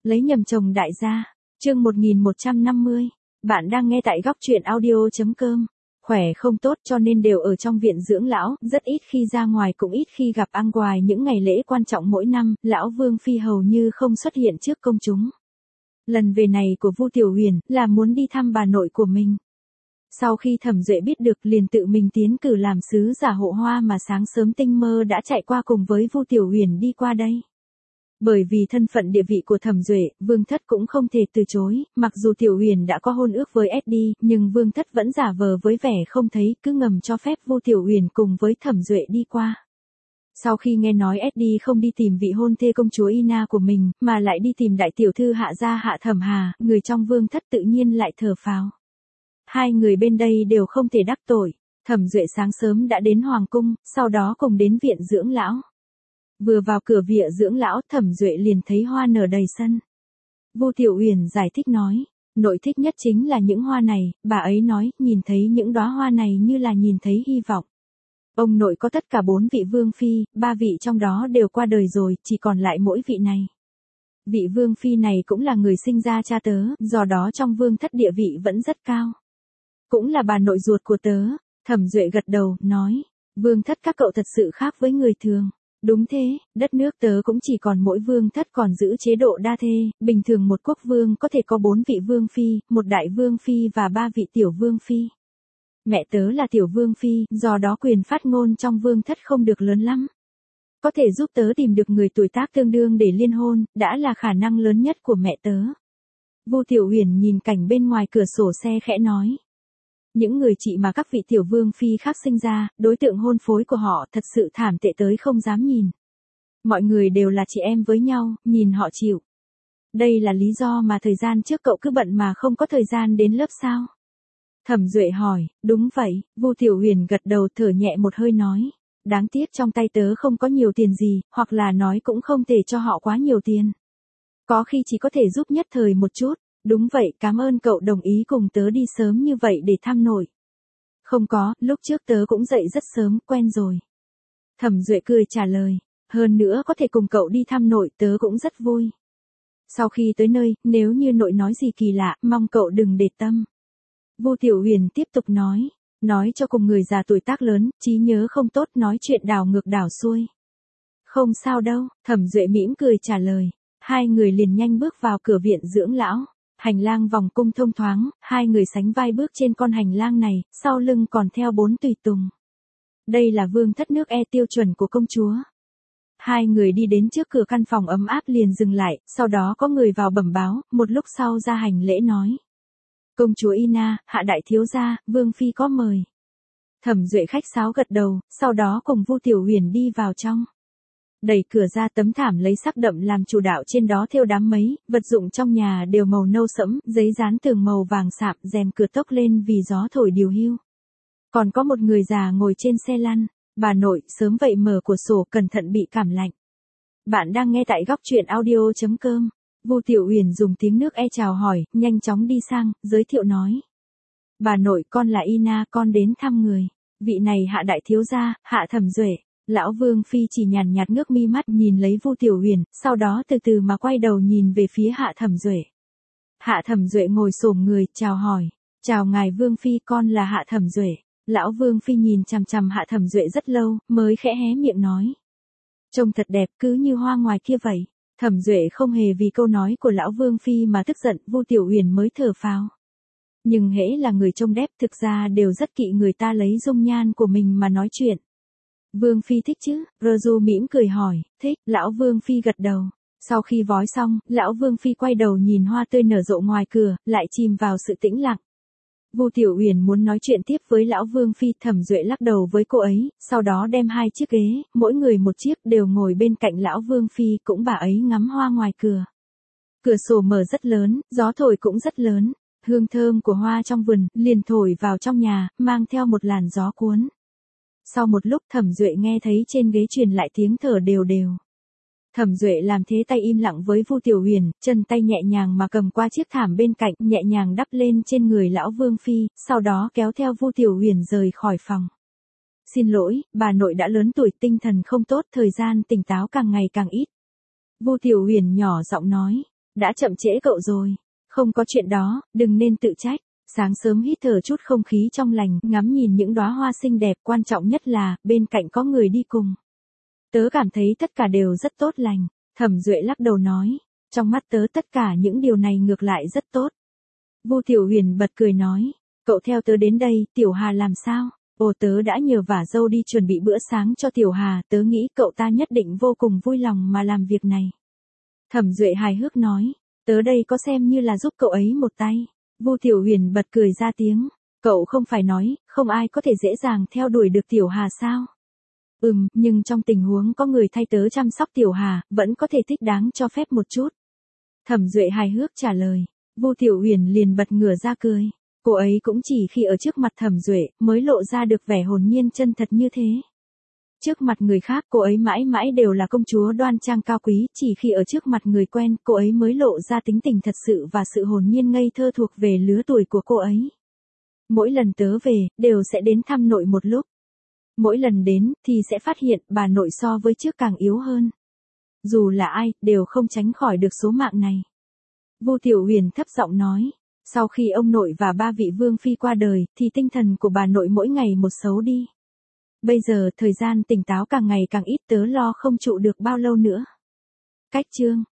Lấy nhầm chồng đại gia. Chương 1150. Bạn đang nghe tại góc truyện audio.com. Khỏe không tốt cho nên đều ở trong viện dưỡng lão, rất ít khi ra ngoài cũng ít khi gặp ăn ngoài những ngày lễ quan trọng mỗi năm, lão Vương Phi hầu như không xuất hiện trước công chúng. Lần về này của Vu Tiểu Huyền là muốn đi thăm bà nội của mình. Sau khi Thẩm Duệ biết được liền tự mình tiến cử làm sứ giả hộ hoa mà sáng sớm tinh mơ đã chạy qua cùng với Vu Tiểu Huyền đi qua đây. Bởi vì thân phận địa vị của Thẩm Duệ, Vương Thất cũng không thể từ chối, mặc dù Tiểu Huyền đã có hôn ước với SD, nhưng Vương Thất vẫn giả vờ với vẻ không thấy, cứ ngầm cho phép Vu Tiểu Huyền cùng với Thẩm Duệ đi qua. Sau khi nghe nói SD không đi tìm vị hôn thê công chúa Ina của mình, mà lại đi tìm đại tiểu thư Hạ gia Hạ Thẩm Hà, người trong Vương Thất tự nhiên lại thở phào. Hai người bên đây đều không thể đắc tội. Thẩm Duệ sáng sớm đã đến Hoàng cung, sau đó cùng đến viện dưỡng lão. Vừa vào cửa viện dưỡng lão, Thẩm Duệ liền thấy hoa nở đầy sân. Vu Tiểu Huyền giải thích nói, nội thích nhất chính là những hoa này, bà ấy nói, nhìn thấy những đóa hoa này như là nhìn thấy hy vọng. Ông nội có tất cả 4 vị vương phi, 3 vị trong đó đều qua đời rồi, chỉ còn lại mỗi vị này. Vị vương phi này cũng là người sinh ra cha tớ, do đó trong Vương Thất địa vị vẫn rất cao. Cũng là bà nội ruột của tớ. Thẩm Duệ gật đầu, nói, Vương Thất các cậu thật sự khác với người thường. Đúng thế, đất nước tớ cũng chỉ còn mỗi Vương Thất còn giữ chế độ đa thê, bình thường một quốc vương có thể có 4 vị vương phi, một đại vương phi và 3 vị tiểu vương phi. Mẹ tớ là tiểu vương phi, do đó quyền phát ngôn trong Vương Thất không được lớn lắm. Có thể giúp tớ tìm được người tuổi tác tương đương để liên hôn, đã là khả năng lớn nhất của mẹ tớ. Vu Tiểu Huyền nhìn cảnh bên ngoài cửa sổ xe khẽ nói. Những người chị mà các vị tiểu vương phi khác sinh ra, đối tượng hôn phối của họ thật sự thảm tệ tới không dám nhìn. Mọi người đều là chị em với nhau, nhìn họ chịu. Đây là lý do mà thời gian trước cậu cứ bận mà không có thời gian đến lớp sao? Thẩm Duệ hỏi, đúng vậy, Vu Tiểu Huyền gật đầu thở nhẹ một hơi nói. Đáng tiếc trong tay tớ không có nhiều tiền gì, hoặc là nói cũng không thể cho họ quá nhiều tiền. Có khi chỉ có thể giúp nhất thời một chút. Đúng vậy, cảm ơn cậu đồng ý cùng tớ đi sớm như vậy để thăm nội. Không có, lúc trước tớ cũng dậy rất sớm, quen rồi. Thẩm Duệ cười trả lời, hơn nữa có thể cùng cậu đi thăm nội tớ cũng rất vui. Sau khi tới nơi, nếu như nội nói gì kỳ lạ, mong cậu đừng để tâm. Vu Tiểu Huyền tiếp tục nói cho cùng người già tuổi tác lớn, trí nhớ không tốt nói chuyện đảo ngược đảo xuôi. Không sao đâu, Thẩm Duệ mỉm cười trả lời, hai người liền nhanh bước vào cửa viện dưỡng lão. Hành lang vòng cung thông thoáng, hai người sánh vai bước trên con hành lang này, sau lưng còn theo 4 tùy tùng. Đây là Vương Thất nước E tiêu chuẩn của công chúa. Hai người đi đến trước cửa căn phòng ấm áp liền dừng lại, sau đó có người vào bẩm báo, một lúc sau ra hành lễ nói. Công chúa Ina, Hạ đại thiếu gia, Vương Phi có mời. Thẩm Duệ khách sáo gật đầu, sau đó cùng Vu Tiểu Huyền đi vào trong. Đẩy cửa ra tấm thảm lấy sắc đậm làm chủ đạo trên đó thêu đám mấy, vật dụng trong nhà đều màu nâu sẫm, giấy dán tường màu vàng sạm, rèm cửa tốc lên vì gió thổi điều hiu. Còn có một người già ngồi trên xe lăn, bà nội sớm vậy mở cửa sổ cẩn thận bị cảm lạnh. Bạn đang nghe tại góc truyện audio.com. Vu Tiểu Huyền dùng tiếng nước chào hỏi, nhanh chóng đi sang, giới thiệu nói. Bà nội con là Ina, con đến thăm người. Vị này Hạ đại thiếu gia, Hạ Thẩm Duệ. Lão Vương Phi chỉ nhàn nhạt ngước mi mắt nhìn lấy Vu Tiểu Huyền, sau đó từ từ mà quay đầu nhìn về phía Hạ Thẩm Duệ. Hạ Thẩm Duệ ngồi xổm người, chào hỏi. Chào ngài Vương Phi, con là Hạ Thẩm Duệ. Lão Vương Phi nhìn chằm chằm Hạ Thẩm Duệ rất lâu, mới khẽ hé miệng nói. Trông thật đẹp, cứ như hoa ngoài kia vậy. Thẩm Duệ không hề vì câu nói của Lão Vương Phi mà tức giận, Vu Tiểu Huyền mới thở phào. Nhưng hễ là người trông đẹp thực ra đều rất kỵ người ta lấy dung nhan của mình mà nói chuyện. Vương Phi thích chứ? Raju mỉm cười hỏi, thích, Lão Vương Phi gật đầu. Sau khi vói xong, Lão Vương Phi quay đầu nhìn hoa tươi nở rộ ngoài cửa, lại chìm vào sự tĩnh lặng. Vu Tiểu Huyền muốn nói chuyện tiếp với Lão Vương Phi, Thẩm Duệ lắc đầu với cô ấy, sau đó đem 2 chiếc ghế, mỗi người một chiếc đều ngồi bên cạnh Lão Vương Phi, cũng bà ấy ngắm hoa ngoài cửa. Cửa sổ mở rất lớn, gió thổi cũng rất lớn, hương thơm của hoa trong vườn, liền thổi vào trong nhà, mang theo một làn gió cuốn. Sau một lúc Thẩm Duệ nghe thấy trên ghế truyền lại tiếng thở đều đều. Thẩm Duệ làm thế tay im lặng với Vu Tiểu Huyền, chân tay nhẹ nhàng mà cầm qua chiếc thảm bên cạnh, nhẹ nhàng đắp lên trên người Lão Vương Phi, sau đó kéo theo Vu Tiểu Huyền rời khỏi phòng. Xin lỗi, bà nội đã lớn tuổi, tinh thần không tốt, thời gian tỉnh táo càng ngày càng ít. Vu Tiểu Huyền nhỏ giọng nói. Đã chậm trễ cậu rồi. Không có chuyện đó, đừng nên tự trách. Sáng sớm hít thở chút không khí trong lành, ngắm nhìn những đóa hoa xinh đẹp, quan trọng nhất là, bên cạnh có người đi cùng. Tớ cảm thấy tất cả đều rất tốt lành. Thẩm Duệ lắc đầu nói. Trong mắt tớ tất cả những điều này ngược lại rất tốt. Vu Tiểu Huyền bật cười nói. Cậu theo tớ đến đây, Tiểu Hà làm sao? Ồ, tớ đã nhờ vả dâu đi chuẩn bị bữa sáng cho Tiểu Hà, tớ nghĩ cậu ta nhất định vô cùng vui lòng mà làm việc này. Thẩm Duệ hài hước nói. Tớ đây có xem như là giúp cậu ấy một tay. Vu Tiểu Huyền bật cười ra tiếng. Cậu không phải nói, không ai có thể dễ dàng theo đuổi được Tiểu Hà sao? Nhưng trong tình huống có người thay tớ chăm sóc Tiểu Hà, vẫn có thể thích đáng cho phép một chút. Thẩm Duệ hài hước trả lời. Vu Tiểu Huyền liền bật ngửa ra cười. Cô ấy cũng chỉ khi ở trước mặt Thẩm Duệ mới lộ ra được vẻ hồn nhiên chân thật như thế. Trước mặt người khác cô ấy mãi mãi đều là công chúa đoan trang cao quý, chỉ khi ở trước mặt người quen cô ấy mới lộ ra tính tình thật sự và sự hồn nhiên ngây thơ thuộc về lứa tuổi của cô ấy. Mỗi lần tớ về, đều sẽ đến thăm nội một lúc. Mỗi lần đến, thì sẽ phát hiện bà nội so với trước càng yếu hơn. Dù là ai, đều không tránh khỏi được số mạng này. Vu Tiểu Huyền thấp giọng nói. Sau khi ông nội và ba vị vương phi qua đời, thì tinh thần của bà nội mỗi ngày một xấu đi. Bây giờ, thời gian tỉnh táo càng ngày càng ít, tớ lo không trụ được bao lâu nữa. Cách chương